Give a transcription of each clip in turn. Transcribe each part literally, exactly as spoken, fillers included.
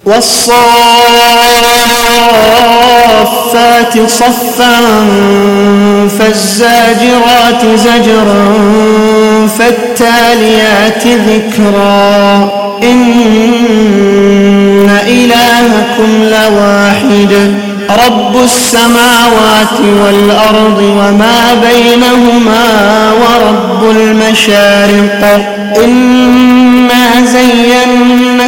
والصافات صفا فالزاجرات زجرا فالتاليات ذكرا إن إلهكم لواحد رب السماوات والأرض وما بينهما ورب المشارق إنا زينا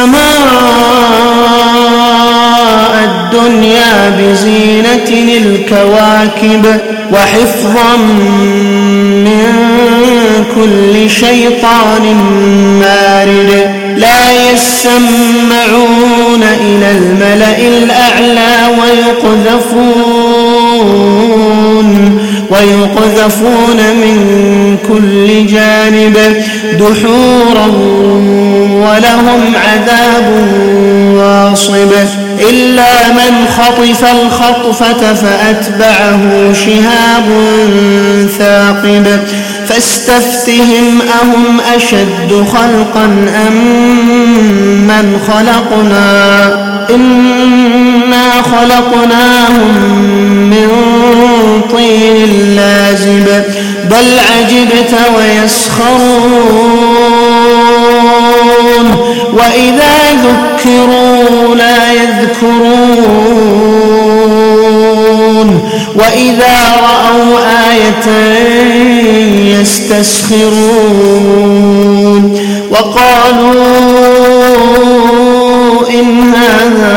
السماء الدنيا بزينة الكواكب وحفظا من كل شيطان مارد لا يسمعون إلى الملأ الأعلى ويقذفون ويقذفون من كل جانب دحورا ولهم عذاب واصب إلا من خطف الخطفة فأتبعه شهاب ثاقب فاستفتهم أهم أشد خلقا أم من خلقنا إنا خلقناهم من طين لازب بل عجبت ويسخرون وإذا ذكروا لا يذكرون وإذا رأوا آية يستسخرون وقالوا إن هذا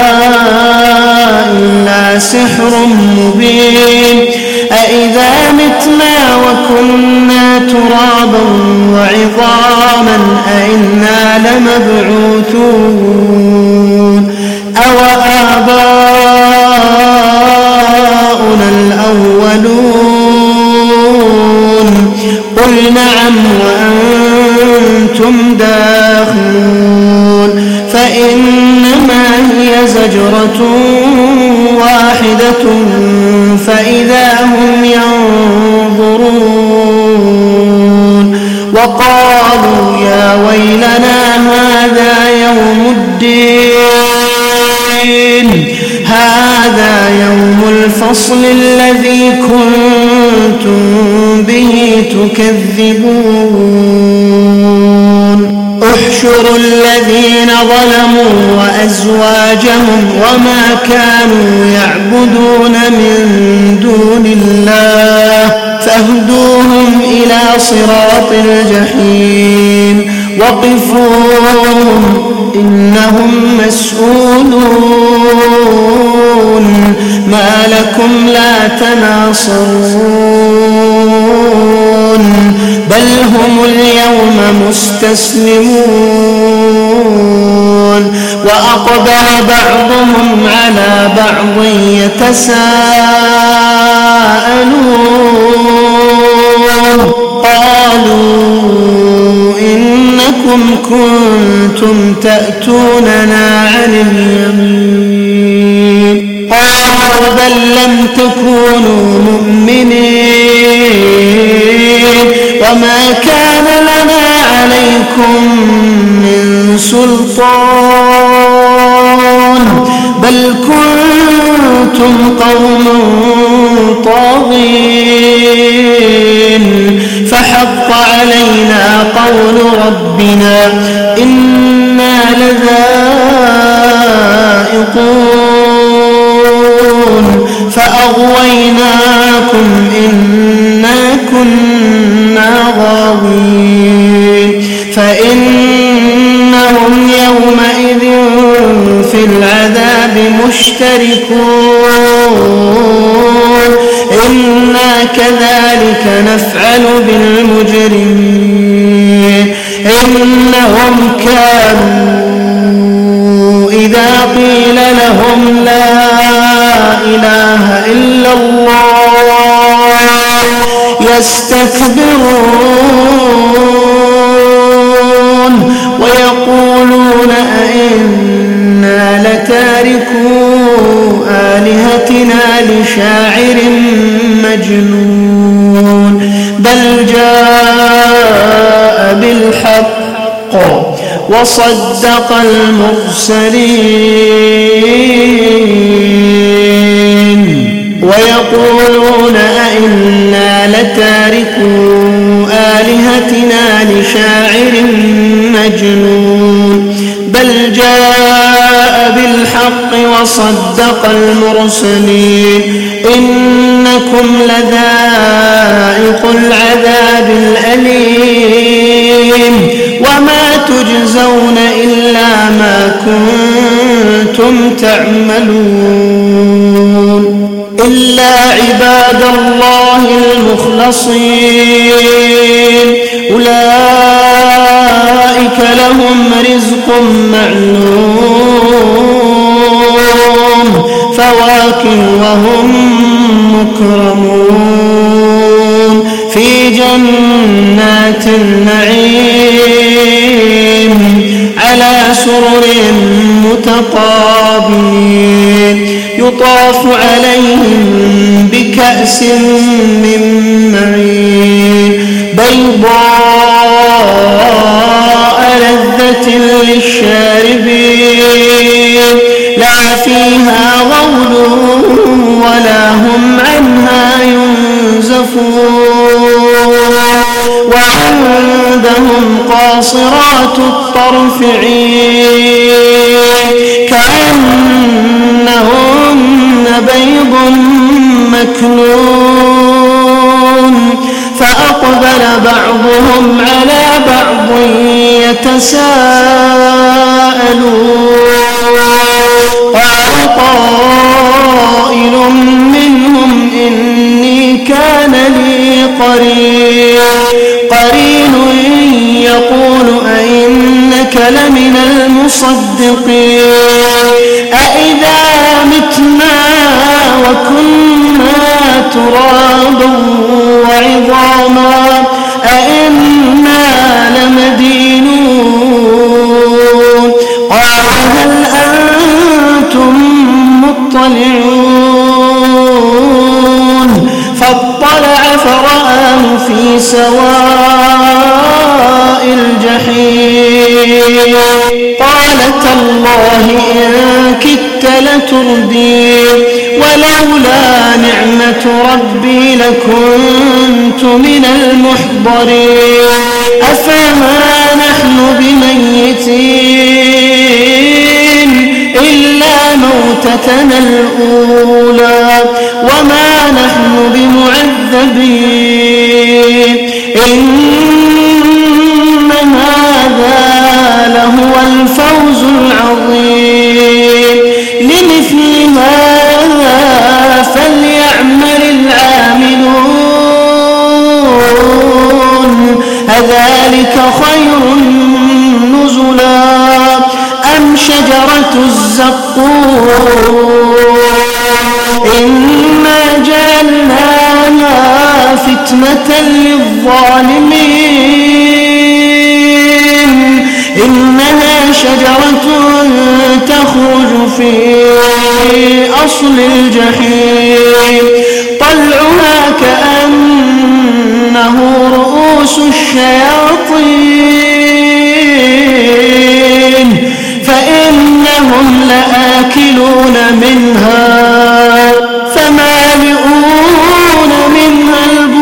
إلا سحر مبين أإذا متنا وكنا ترابا وعظاما أإنا لمبعوثون أوآباؤنا الأولون قل نعم وأنتم داخلون فإنما هي زجرة واحدة فإذا هم ينظرون وقالوا يا ويلنا هذا يوم الدين هذا يوم الفصل الذي كنتم به تكذبون احشروا الذين ظلموا وأزواجهم وما كانوا يعبدون من دون الله فاهدوهم إلى صراط الجحيم وقفوهم إنهم مسؤولون ما لكم لا تناصرون بل هم اليوم مستسلمون وأقبل بعضهم على بعض يتساءلون قالوا إنكم كنتم تأتوننا عن اليمين قالوا بل لم تكونوا مؤمنين وما كان لنا عليكم من سلطان بل كنتم قوما طاغين فحق علينا قول ربنا إنا لذائقون فأغويناكم إنا كنا غاوين فإنهم يومئذ في العذاب مشتركون إنا كذلك نفعل بالمجرمين إنهم كانوا إذا قيل لهم لا إله إلا الله يستكبرون ويقولون أئنا لتاركو آلهتنا لشاعر مجنون بل جاء بالحق وصدق المرسلين ويقولون أئنا لتاركو آلهتنا لشاعر مجنون بل جاء بالحق وصدق المرسلين إنكم لذائق العذاب الأليم وما تجزون إلا ما كنتم تعملون إلا عباد الله المخلصين أولئك لهم رزق معلوم فواكه وهم مكرمون في جنات النعيم على سرر متقابلين يطاف عليهم بكأس من معين بيضاء لذة للشاربين لا فيها غول ولا هم عنها ينزفون وعندهم قاصرات الطرف عين كأنهن بيض مكنون فأقبل بعضهم على بعض يتساءلون قال قائل منهم إني كان لي قرين قرين يقول أئنك لمن المصدقين أئذا متنا وكنا ترابا وعظاما أئنا لمدينون قال هل أنتم مطلعون فاطلع فرآه في سواء الجحيم قال تالله إن كدت لتردين ولولا نعمة ربي لكنت من المحضرين أفما نحن بميتين إلا موتتنا الأولى وما نحن بمعذبين إن هذا لهو الفوز العظيم لمثل هذا فليعمل العاملون أذلك خير نزلا أم شجرة الزقوم إنا جعلناها فتنة للظالمين إنها شجرة تخرج في أصل الجحيم طلعها كأنه رؤوس الشياطين فإنهم لآكلون منها فمالئون منها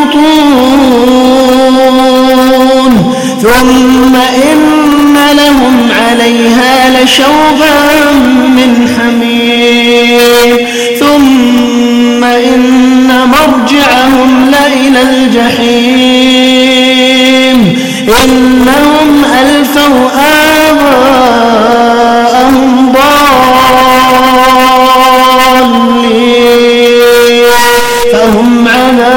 البطون ثم إن لهم عليها لشوبا من حميم ثم إن مرجعهم لإلى الجحيم إنهم ألفوا آباءهم ضالين فهم على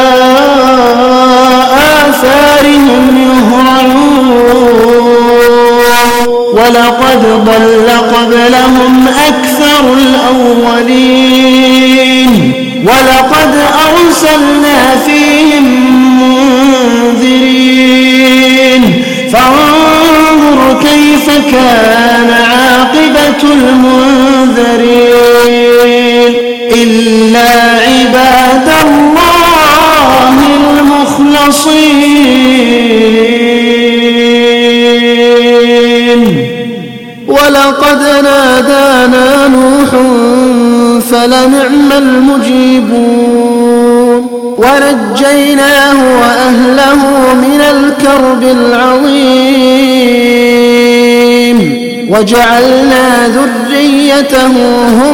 آثارهم يهرعون ولقد ضل قبلهم أكثر الأولين ولقد أرسلنا فيهم منذرين فانظر كيف كان عاقبة المنذرين إلا عباد الله المخلصين نوح فلنعم المجيبون ونجيناه وأهله من الكرب العظيم وجعلنا ذريته هم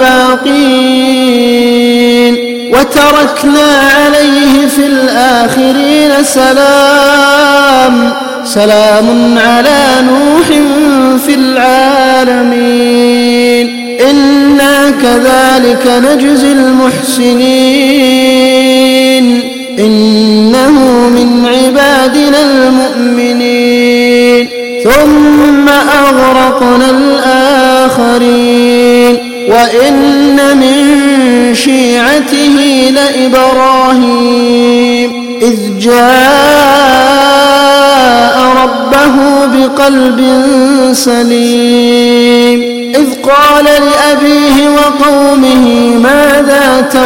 الباقين وتركنا عليه في الآخرين سلام سلام على نوح في العالمين إنا كذلك نجزي المحسنين إنه من عبادنا المؤمنين ثم أغرقنا الآخرين وإن من شيعته لإبراهيم إذ جاء ربه بقلب سليم إذ قال لأبيه وقومه ماذا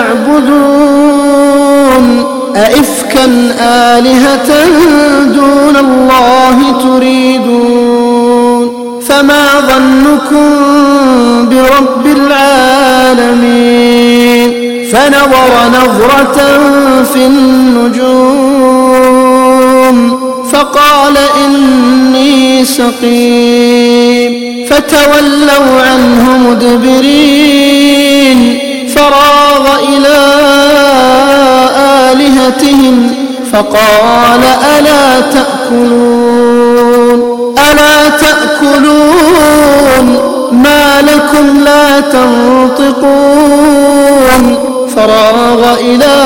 تعبدون أئفكا آلهة دون الله تريدون فما ظنكم برب العالمين فنظر نظرة في النجوم فقال إني سقيم فتولوا عنه مدبرين فراغ إلى آلهتهم فقال ألا تأكلون ألا تأكلون ما لكم لا تنطقون فراغ إلى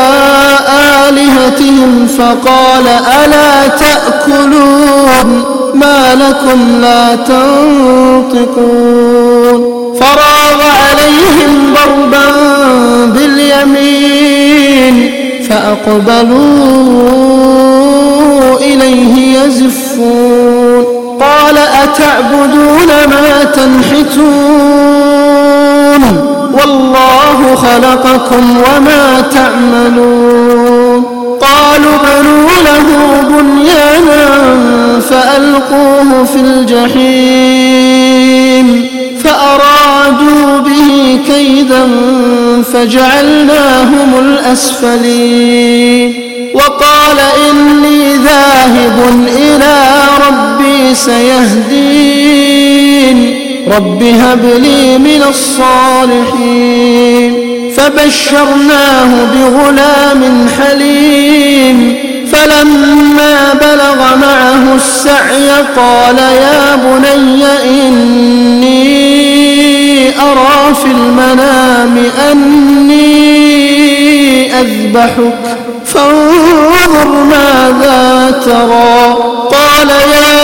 آلهتهم فقال ألا تأكلون ما لكم لا تنطقون فراغ عليهم ضربا باليمين فأقبلوا إليه يزفون قال أتعبدون ما تنحتون والله خلقكم وما تعملون قالوا بنوا له بنيانا فألقوه في الجحيم فأرادوا به كيدا فجعلناهم الأسفلين وقال إني ذاهب إلى ربي سيهدين رب هب لي من الصالحين فبشرناه بغلام حليم فلما بلغ معه السعي قال يا بني إني أرى في المنام أني أذبحك فانظر ماذا ترى قال يا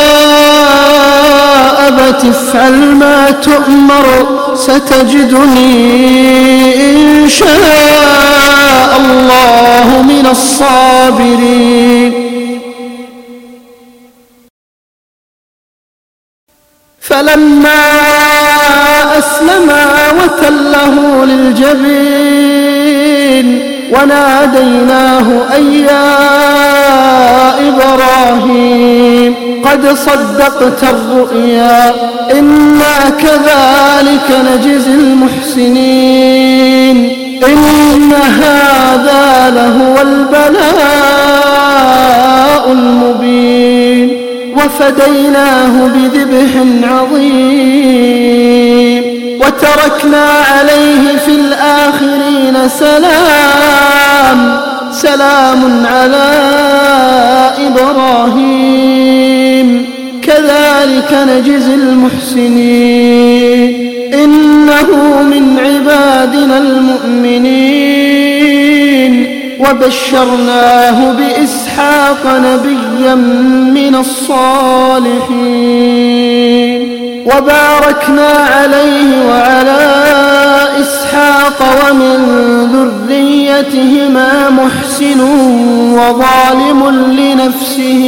أبت افعل ما تؤمر ستجدني إن شاء الله من الصابرين فلما أسلما وتله للجبين وناديناه أي يا إبراهيم قد صدقت الرؤيا إنا كذلك نجزي المحسنين إن هذا لهو البلاء المبين وفديناه بذبح عظيم وتركنا عليه في الآخرين سلام سلام على إبراهيم كذلك نجزي المحسنين إنه من عبادنا المؤمنين وبشرناه بإسحاق نبيا من الصالحين وباركنا عليه وعلى إسحاق ومن ذريتهما محسن وظالم لنفسه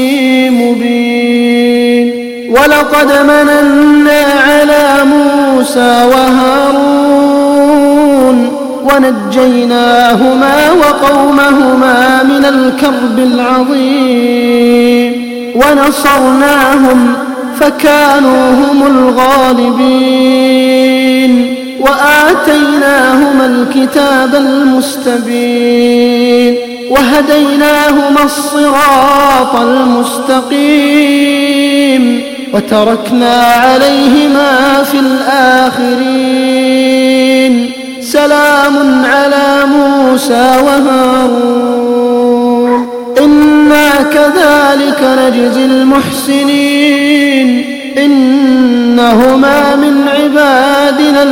مبين ولقد مننا على موسى وهارون ونجيناهما وقومهما من الكرب العظيم ونصرناهم فكانوا هم الغالبين وآتيناهما الكتاب المستبين وهديناهما الصراط المستقيم وتركنا عليهما في الآخرين سلام على موسى وهارون إنا كذلك نجزي المحسنين إنهما من عبادنا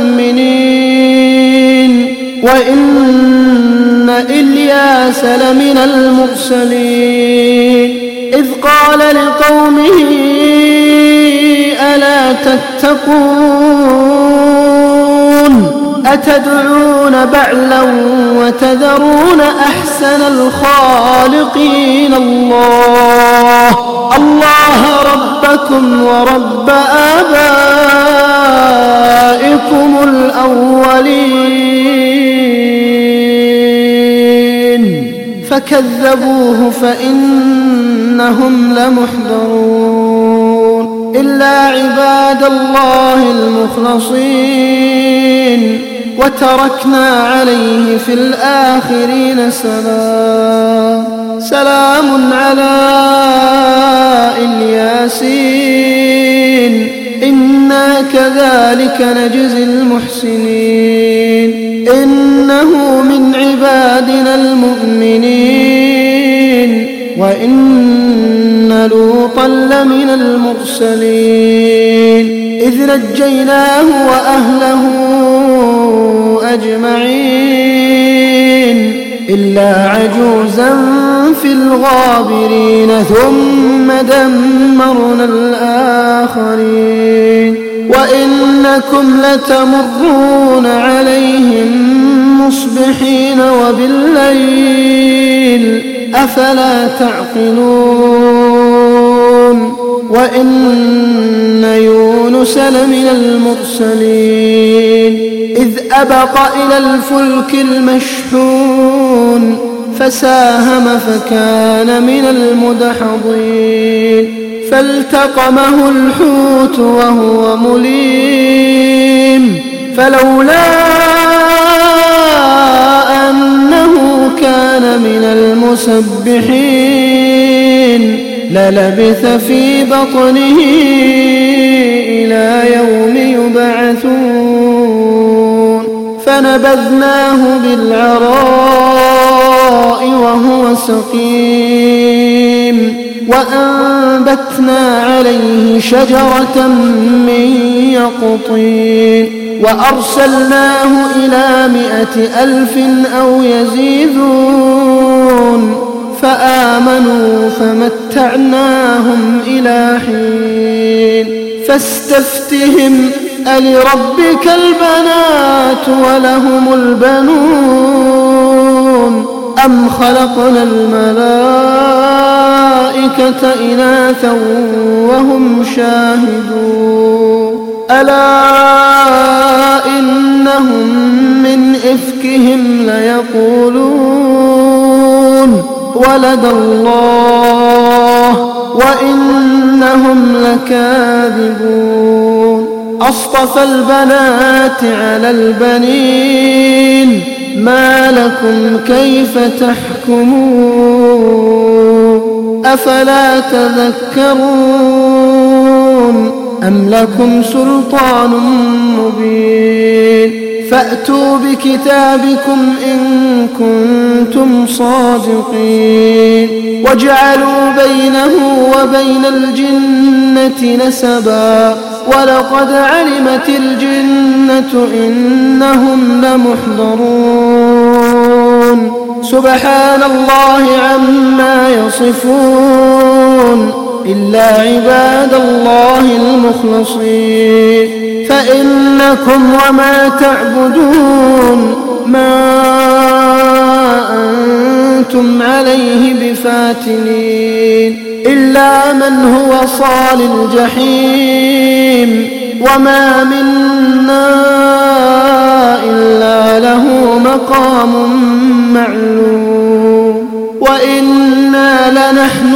المؤمنين وإن إلياس لمن المرسلين إذ قال لقومه ألا تتقون أتدعون بعلا وتذرون أحسن الخالقين الله الله ربكم ورب آبائكم الأولين فكذبوه فإنهم لمحضرون إلا عباد الله المخلصين وتركنا عليه في الآخرين سلام سلام على الياسين إنا كذلك نجزي المحسنين إنه من عبادنا المؤمنين وإن لوطا لمن المرسلين إذ نجيناه وأهله أجمعين إلا عجوزا في الغابرين ثم دمرنا الآخرين وإنكم لتمرون عليهم مصبحين وبالليل أفلا تعقلون وإن يونس لمن المرسلين إذ أبق إلى الفلك المشحون فساهم فكان من المدحضين فالتقمه الحوت وهو مليم فلولا أنه كان من المسبحين للبث في بطنه إلى يوم يبعثون فنبذناه بالعراء وهو سقيم وأنبتنا عليه شجرة من يقطين وأرسلناه إلى مائة ألف أو يزيدون فآمنوا فمتعناهم إلى حين فاستفتهم ألربك البنات ولهم البنون أم خلقنا الملائكة إناثا وهم شاهدون ألا إنهم من إفكهم ليقولون ولد الله وإنهم لكاذبون أصطفى البنات على البنين ما لكم كيف تحكمون أفلا تذكرون أم لكم سلطان مبين فأتوا بكتابكم إن كنتم صادقين وجعلوا بينه وبين الجنة نسبا ولقد علمت الجنة إنهم لمحضرون سبحان الله عما يصفون إلا عباد الله المخلصين فإنكم وما تعبدون ما أنتم عليه بفاتنين إلا من هو صال الجحيم وما منا إلا له مقام معلوم وإنا لنحن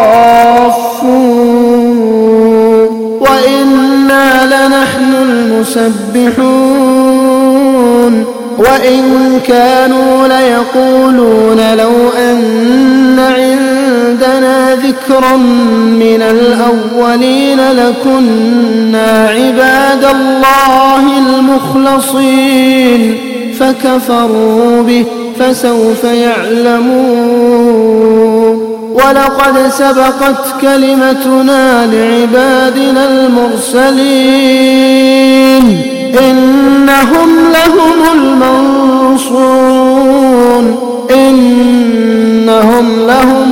الصافون وإنا لنحن المسبحون يسبحون وإن كانوا ليقولون لو أن عندنا ذكرا من الأولين لكنا عباد الله المخلصين فكفروا به فسوف يعلمون ولقد سبقت كلمتنا لعبادنا المرسلين إنهم لهم المنصورون إنهم لهم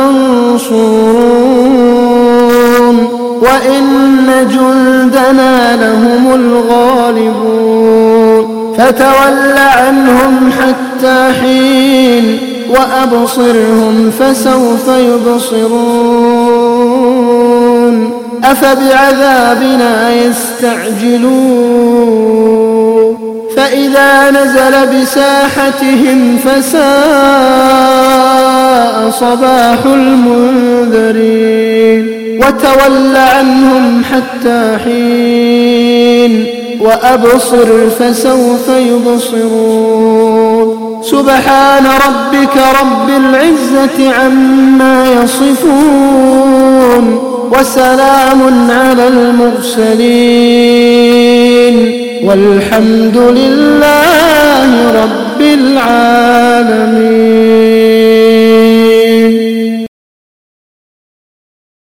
المنصورون وإن جندنا لهم الغالبون فتول عنهم حتى حين وأبصرهم فسوف يبصرون أفبعذابنا يستعجلون فإذا نزل بساحتهم فساء صباح المنذرين وتول عنهم حتى حين وأبصر فسوف يبصرون سبحان ربك رب العزة عما يصفون وسلام على المرسلين والحمد لله رب العالمين.